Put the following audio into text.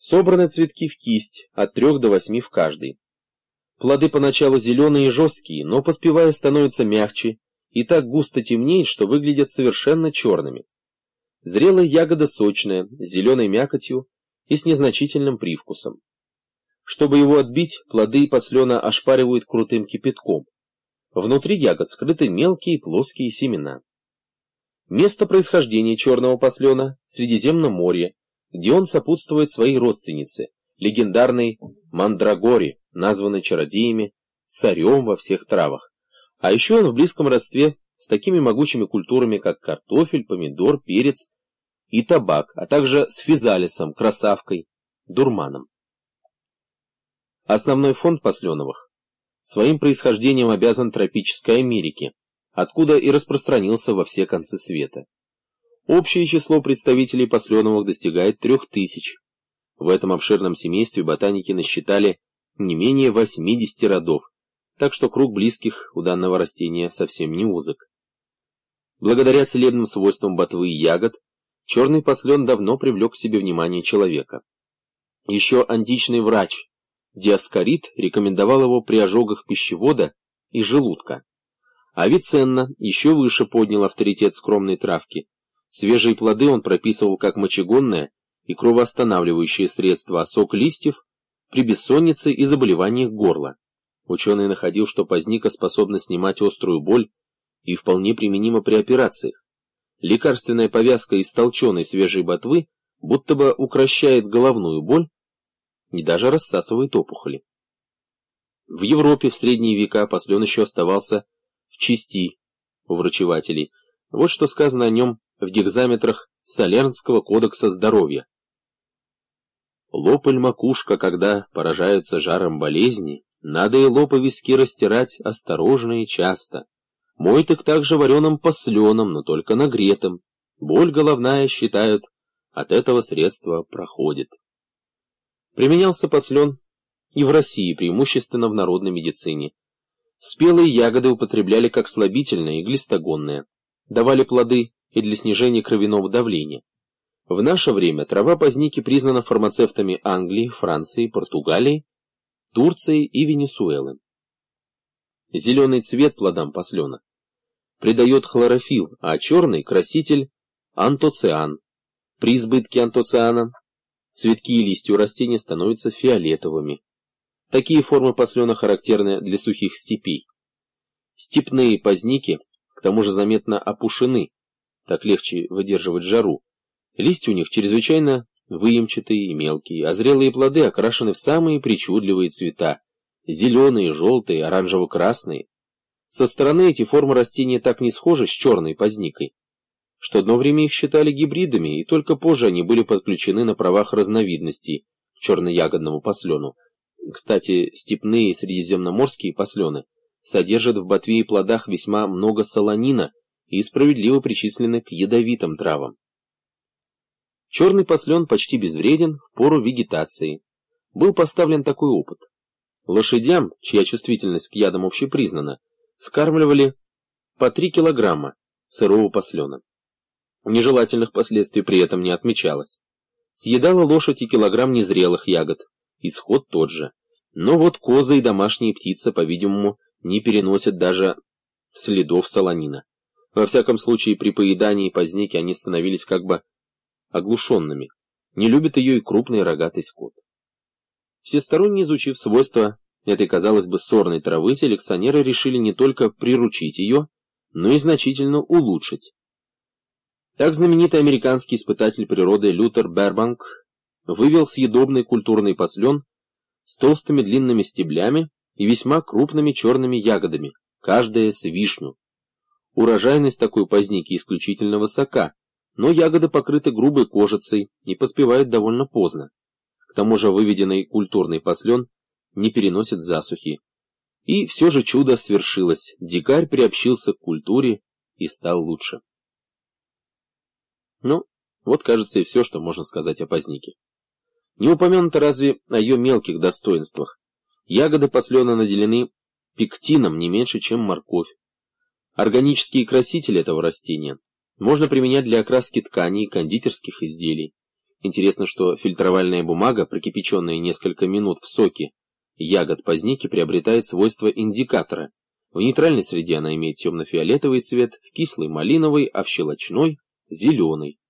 Собраны цветки в кисть, от 3 до 8 в каждой. Плоды поначалу зеленые и жесткие, но поспевая становятся мягче и так густо темнеет, что выглядят совершенно черными. Зрелая ягода сочная, с зеленой мякотью и с незначительным привкусом. Чтобы его отбить, плоды послена ошпаривают крутым кипятком. Внутри ягод скрыты мелкие плоские семена. Место происхождения черного послена — Средиземноморье, где он сопутствует своей родственнице, легендарной мандрагоре, названной чародеями царем во всех травах. А еще он в близком родстве с такими могучими культурами, как картофель, помидор, перец и табак, а также с физалисом, красавкой, дурманом. Основной фонд посленовых своим происхождением обязан тропической Америке, откуда и распространился во все концы света. Общее число представителей посленовых достигает 3000. В этом обширном семействе ботаники насчитали не менее 80 родов, так что круг близких у данного растения совсем не узок. Благодаря целебным свойствам ботвы и ягод, черный послен давно привлек к себе внимание человека. Еще античный врач Диоскорид рекомендовал его при ожогах пищевода и желудка. Авиценна еще выше поднял авторитет скромной травки. Свежие плоды он прописывал как мочегонное и кровоостанавливающее средство, а сок листьев при бессоннице и заболеваниях горла. Ученый находил, что позника способна снимать острую боль и вполне применима при операциях. Лекарственная повязка из толченой свежей ботвы будто бы укрощает головную боль и даже рассасывает опухоли. В Европе в средние века послен еще оставался в чести у врачевателей. Вот что сказано о нем в гекзаметрах Салернского кодекса здоровья. Лоб или макушка, когда поражаются жаром болезни, надо и лоб и виски растирать осторожно и часто. Моют их также вареным посленом, но только нагретым. Боль головная, считают, от этого средства проходит. Применялся послен и в России, преимущественно в народной медицине. Спелые ягоды употребляли как слабительное и глистогонное. Давали плоды и для снижения кровяного давления. В наше время трава позники признана фармацевтами Англии, Франции, Португалии, Турции и Венесуэлы. Зеленый цвет плодам послена придает хлорофилл, а черный — краситель антоциан. При избытке антоциана цветки и листья у растения становятся фиолетовыми. Такие формы послена характерны для сухих степей. Степные позники к тому же заметно опушены, так легче выдерживать жару. Листья у них чрезвычайно выемчатые и мелкие, а зрелые плоды окрашены в самые причудливые цвета — зеленые, желтые, оранжево-красные. Со стороны эти формы растения так не схожи с черной позникой, что одно время их считали гибридами, и только позже они были подключены на правах разновидностей к черноягодному послену. Кстати, степные средиземноморские послены содержат в ботве и плодах весьма много солонина и справедливо причислены к ядовитым травам. Черный послен почти безвреден в пору вегетации. Был поставлен такой опыт. Лошадям, чья чувствительность к ядам общепризнана, скармливали по 3 килограмма сырого послена. Нежелательных последствий при этом не отмечалось. Съедала лошадь и килограмм незрелых ягод, исход тот же. Но вот козы и домашние птицы, по-видимому, не переносят даже следов солонина. Во всяком случае, при поедании позники они становились как бы оглушенными. Не любит ее и крупный рогатый скот. Всесторонне изучив свойства этой, казалось бы, сорной травы, селекционеры решили не только приручить ее, но и значительно улучшить. Так знаменитый американский испытатель природы Лютер Бербанк вывел съедобный культурный послен с толстыми длинными стеблями и весьма крупными черными ягодами, каждая с вишню. Урожайность такой позники исключительно высока, но ягоды покрыты грубой кожицей и поспевают довольно поздно. К тому же выведенный культурный послен не переносит засухи. И все же чудо свершилось, дикарь приобщился к культуре и стал лучше. Ну, вот, кажется, и все, что можно сказать о познике. Не упомянуто разве о ее мелких достоинствах. Ягоды послена наделены пектином не меньше, чем морковь. Органические красители этого растения можно применять для окраски тканей и кондитерских изделий. Интересно, что фильтровальная бумага, прокипяченная несколько минут в соке ягод позники, приобретает свойства индикатора. В нейтральной среде она имеет темно-фиолетовый цвет, в кислой — малиновый, а в щелочной — зеленый.